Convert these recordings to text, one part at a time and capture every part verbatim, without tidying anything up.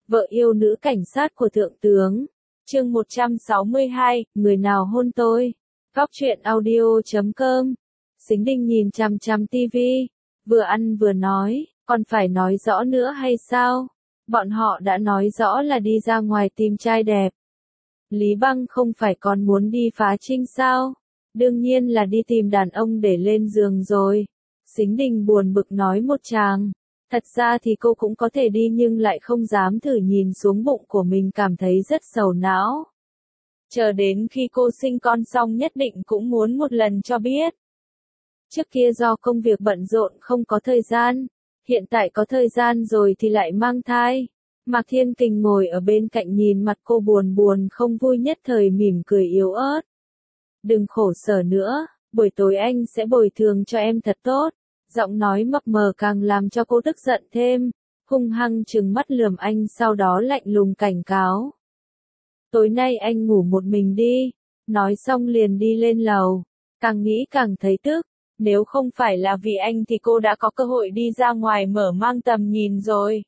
vợ yêu nữ cảnh sát của thượng tướng. Chương một trăm sáu mươi hai, người nào hôn tôi? Góc truyện audio chấm com. Sính Đinh nhìn chằm chằm tivi, vừa ăn vừa nói, còn phải nói rõ nữa hay sao? Bọn họ đã nói rõ là đi ra ngoài tìm trai đẹp. Lý Băng không phải còn muốn đi phá trinh sao? Đương nhiên là đi tìm đàn ông để lên giường rồi. Sính Đình buồn bực nói một tràng. Thật ra thì cô cũng có thể đi nhưng lại không dám thử, nhìn xuống bụng của mình cảm thấy rất sầu não. Chờ đến khi cô sinh con xong nhất định cũng muốn một lần cho biết. Trước kia do công việc bận rộn không có thời gian, hiện tại có thời gian rồi thì lại mang thai. Mạc Thiên Kình ngồi ở bên cạnh nhìn mặt cô buồn buồn không vui nhất thời mỉm cười yếu ớt. Đừng khổ sở nữa, buổi tối anh sẽ bồi thường cho em thật tốt. Giọng nói mập mờ càng làm cho cô tức giận thêm, hung hăng trừng mắt lườm anh sau đó lạnh lùng cảnh cáo. Tối nay anh ngủ một mình đi, nói xong liền đi lên lầu, càng nghĩ càng thấy tức, nếu không phải là vì anh thì cô đã có cơ hội đi ra ngoài mở mang tầm nhìn rồi.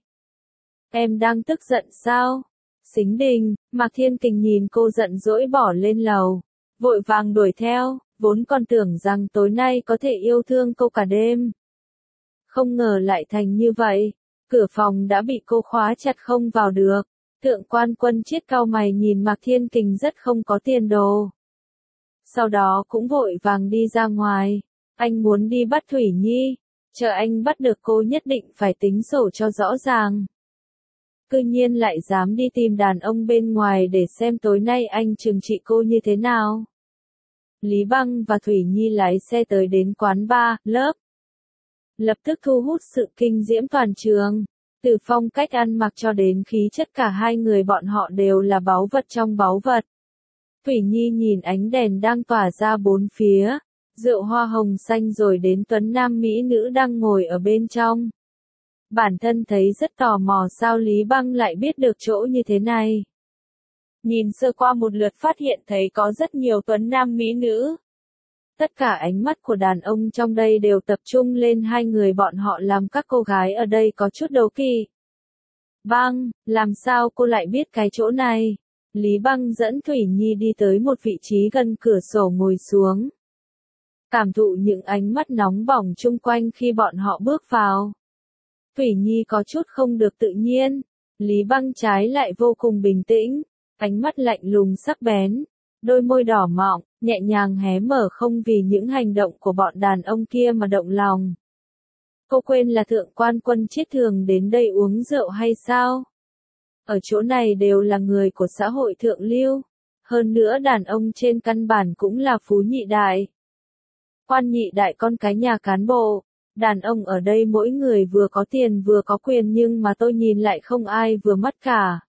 Em đang tức giận sao? Sính Đình, Mạc Thiên Kình nhìn cô giận dỗi bỏ lên lầu, vội vàng đuổi theo, vốn còn tưởng rằng tối nay có thể yêu thương cô cả đêm. Không ngờ lại thành như vậy, cửa phòng đã bị cô khóa chặt không vào được. Thượng quan Quân Chiết cau mày nhìn Mạc Thiên Kình rất không có tiền đồ. Sau đó cũng vội vàng đi ra ngoài, anh muốn đi bắt Thủy Nhi, chờ anh bắt được cô nhất định phải tính sổ cho rõ ràng. Cư nhiên lại dám đi tìm đàn ông bên ngoài để xem tối nay anh trừng trị cô như thế nào. Lý Băng và Thủy Nhi lái xe tới đến quán bar, lớp. Lập tức thu hút sự kinh diễm toàn trường. Từ phong cách ăn mặc cho đến khí chất cả hai người bọn họ đều là báu vật trong báu vật. Thủy Nhi nhìn ánh đèn đang tỏa ra bốn phía, rượu hoa hồng xanh rồi đến tuấn nam mỹ nữ đang ngồi ở bên trong. Bản thân thấy rất tò mò sao Lý Băng lại biết được chỗ như thế này. Nhìn sơ qua một lượt phát hiện thấy có rất nhiều tuấn nam mỹ nữ. Tất cả ánh mắt của đàn ông trong đây đều tập trung lên hai người bọn họ làm các cô gái ở đây có chút đố kỵ. Băng, làm sao cô lại biết cái chỗ này? Lý Băng dẫn Thủy Nhi đi tới một vị trí gần cửa sổ ngồi xuống. Cảm thụ những ánh mắt nóng bỏng chung quanh khi bọn họ bước vào. Thủy Nhi có chút không được tự nhiên. Lý Băng trái lại vô cùng bình tĩnh, ánh mắt lạnh lùng sắc bén. Đôi môi đỏ mọng, nhẹ nhàng hé mở không vì những hành động của bọn đàn ông kia mà động lòng. Cô quên là thượng quan Quân Chiết thường đến đây uống rượu hay sao? Ở chỗ này đều là người của xã hội thượng lưu. Hơn nữa đàn ông trên căn bản cũng là phú nhị đại. Quan nhị đại con cái nhà cán bộ. Đàn ông ở đây mỗi người vừa có tiền vừa có quyền nhưng mà tôi nhìn lại không ai vừa mắt cả.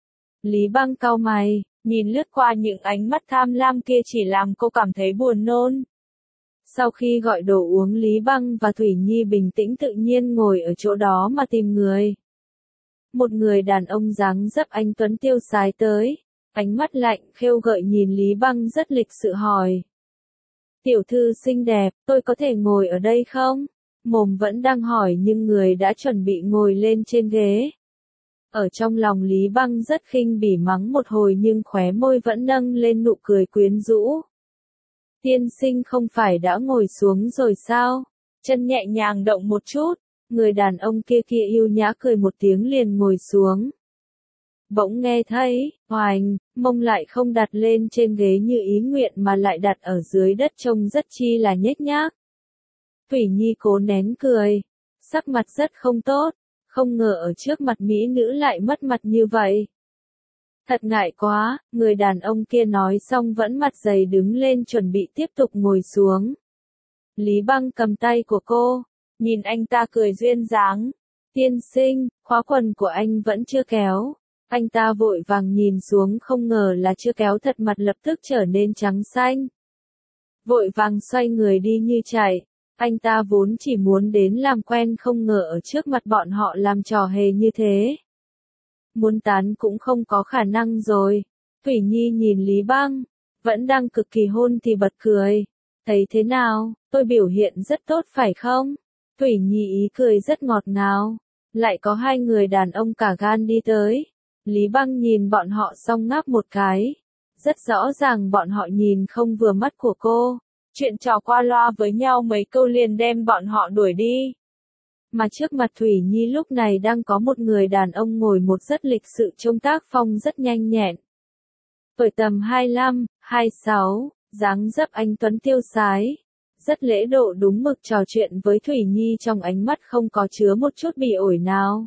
Lý Băng cau mày. Nhìn lướt qua những ánh mắt tham lam kia chỉ làm cô cảm thấy buồn nôn. Sau khi gọi đồ uống Lý Băng và Thủy Nhi bình tĩnh tự nhiên ngồi ở chỗ đó mà tìm người. Một người đàn ông dáng dấp anh tuấn tiêu sái tới, ánh mắt lạnh khêu gợi nhìn Lý Băng rất lịch sự hỏi. Tiểu thư xinh đẹp, tôi có thể ngồi ở đây không? Mồm vẫn đang hỏi nhưng người đã chuẩn bị ngồi lên trên ghế. Ở trong lòng Lý Băng rất khinh bỉ mắng một hồi nhưng khóe môi vẫn nâng lên nụ cười quyến rũ. Tiên sinh không phải đã ngồi xuống rồi sao? Chân nhẹ nhàng động một chút, người đàn ông kia kia yêu nhã cười một tiếng liền ngồi xuống. Bỗng nghe thấy, oành, mông lại không đặt lên trên ghế như ý nguyện mà lại đặt ở dưới đất trông rất chi là nhếch nhác. Thủy Nhi cố nén cười, sắc mặt rất không tốt. Không ngờ ở trước mặt mỹ nữ lại mất mặt như vậy. Thật ngại quá, người đàn ông kia nói xong vẫn mặt dày đứng lên chuẩn bị tiếp tục ngồi xuống. Lý Băng cầm tay của cô, nhìn anh ta cười duyên dáng. Tiên sinh, khóa quần của anh vẫn chưa kéo. Anh ta vội vàng nhìn xuống không ngờ là chưa kéo thật mặt lập tức trở nên trắng xanh. Vội vàng xoay người đi như chạy. Anh ta vốn chỉ muốn đến làm quen không ngờ ở trước mặt bọn họ làm trò hề như thế. Muốn tán cũng không có khả năng rồi. Thủy Nhi nhìn Lý Băng, vẫn đang cực kỳ hôn thì bật cười. Thấy thế nào, tôi biểu hiện rất tốt phải không? Thủy Nhi ý cười rất ngọt ngào. Lại có hai người đàn ông cả gan đi tới. Lý Băng nhìn bọn họ xong ngáp một cái. Rất rõ ràng bọn họ nhìn không vừa mắt của cô. Chuyện trò qua loa với nhau mấy câu liền đem bọn họ đuổi đi. Mà trước mặt Thủy Nhi lúc này đang có một người đàn ông ngồi một rất lịch sự trông tác phong rất nhanh nhẹn. Tuổi tầm hai mươi lăm, hai mươi sáu, dáng dấp anh tuấn tiêu sái. Rất lễ độ đúng mực trò chuyện với Thủy Nhi trong ánh mắt không có chứa một chút bỉ ổi nào.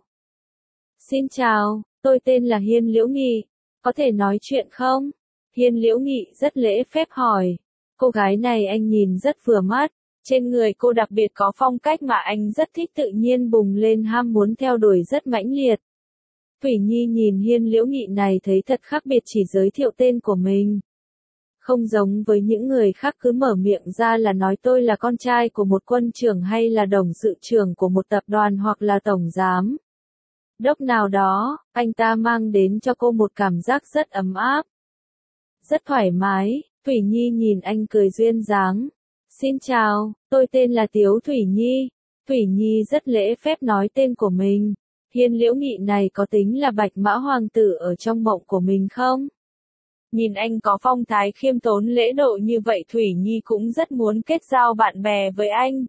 Xin chào, tôi tên là Hiên Liễu Nghị, có thể nói chuyện không? Hiên Liễu Nghị rất lễ phép hỏi. Cô gái này anh nhìn rất vừa mắt, trên người cô đặc biệt có phong cách mà anh rất thích tự nhiên bùng lên ham muốn theo đuổi rất mãnh liệt. Thủy Nhi nhìn Hiên Liễu Nghị này thấy thật khác biệt chỉ giới thiệu tên của mình. Không giống với những người khác cứ mở miệng ra là nói tôi là con trai của một quân trưởng hay là đồng sự trưởng của một tập đoàn hoặc là tổng giám đốc nào đó, anh ta mang đến cho cô một cảm giác rất ấm áp. Rất thoải mái, Thủy Nhi nhìn anh cười duyên dáng. Xin chào, tôi tên là Tiếu Thủy Nhi. Thủy Nhi rất lễ phép nói tên của mình. Hiên Liễu Nghị này có tính là bạch mã hoàng tử ở trong mộng của mình không? Nhìn anh có phong thái khiêm tốn lễ độ như vậy Thủy Nhi cũng rất muốn kết giao bạn bè với anh.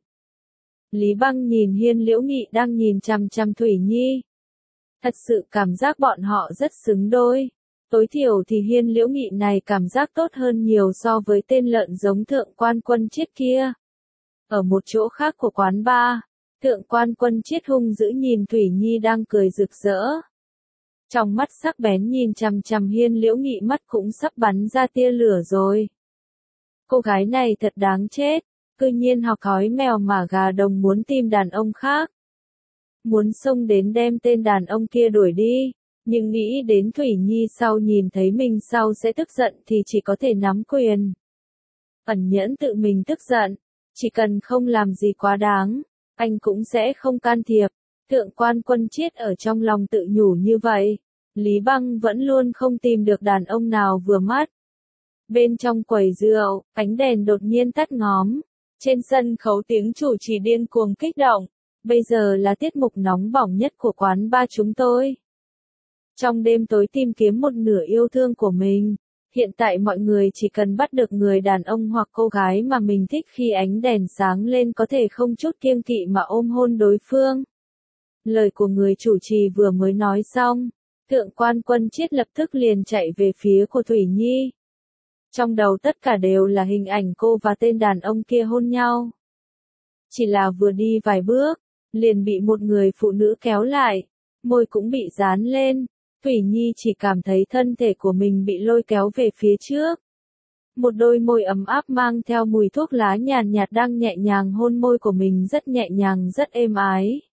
Lý Băng nhìn Hiên Liễu Nghị đang nhìn chằm chằm Thủy Nhi. Thật sự cảm giác bọn họ rất xứng đôi. Tối thiểu thì Hiên Liễu Nghị này cảm giác tốt hơn nhiều so với tên lợn giống Thượng Quan Quân Chiết kia. Ở một chỗ khác của quán bar, Thượng Quan Quân Chiết hung dữ nhìn Thủy Nhi đang cười rực rỡ. Trong mắt sắc bén nhìn chằm chằm Hiên Liễu Nghị mắt cũng sắp bắn ra tia lửa rồi. Cô gái này thật đáng chết, cư nhiên học thói mèo mà gà đồng muốn tìm đàn ông khác. Muốn xông đến đem tên đàn ông kia đuổi đi, nhưng nghĩ đến Thủy Nhi sau nhìn thấy mình sau sẽ tức giận thì chỉ có thể nắm quyền. Ẩn nhẫn tự mình tức giận, chỉ cần không làm gì quá đáng, anh cũng sẽ không can thiệp. Thượng Quan Quân Chiết ở trong lòng tự nhủ như vậy. Lý Băng vẫn luôn không tìm được đàn ông nào vừa mắt. Bên trong quầy rượu, ánh đèn đột nhiên tắt ngóm. Trên sân khấu tiếng chủ trì điên cuồng kích động. Bây giờ là tiết mục nóng bỏng nhất của quán bar chúng tôi. Trong đêm tối tìm kiếm một nửa yêu thương của mình. Hiện tại mọi người chỉ cần bắt được người đàn ông hoặc cô gái mà mình thích khi ánh đèn sáng lên có thể không chút kiêng kỵ mà ôm hôn đối phương. Lời của người chủ trì vừa mới nói xong, Thượng Quan Quân Chiết lập tức liền chạy về phía của Thủy Nhi. Trong đầu tất cả đều là hình ảnh cô và tên đàn ông kia hôn nhau. Chỉ là vừa đi vài bước, liền bị một người phụ nữ kéo lại, môi cũng bị dán lên. Thủy Nhi chỉ cảm thấy thân thể của mình bị lôi kéo về phía trước. Một đôi môi ấm áp mang theo mùi thuốc lá nhàn nhạt đang nhẹ nhàng hôn môi của mình rất nhẹ nhàng rất êm ái.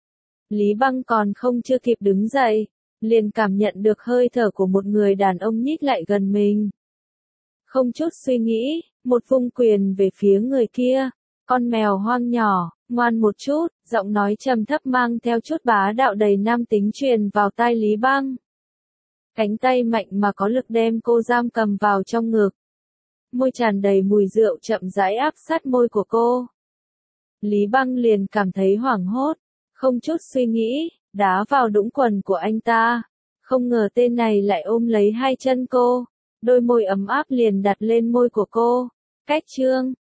Lý Băng còn không chưa kịp đứng dậy, liền cảm nhận được hơi thở của một người đàn ông nhích lại gần mình. Không chút suy nghĩ, một vung quyền về phía người kia. Con mèo hoang nhỏ, ngoan một chút, giọng nói trầm thấp mang theo chút bá đạo đầy nam tính truyền vào tai Lý Băng. Cánh tay mạnh mà có lực đem cô giam cầm vào trong ngực. Môi tràn đầy mùi rượu chậm rãi áp sát môi của cô. Lý Băng liền cảm thấy hoảng hốt, không chút suy nghĩ, đá vào đũng quần của anh ta. Không ngờ tên này lại ôm lấy hai chân cô, đôi môi ấm áp liền đặt lên môi của cô. Cách chương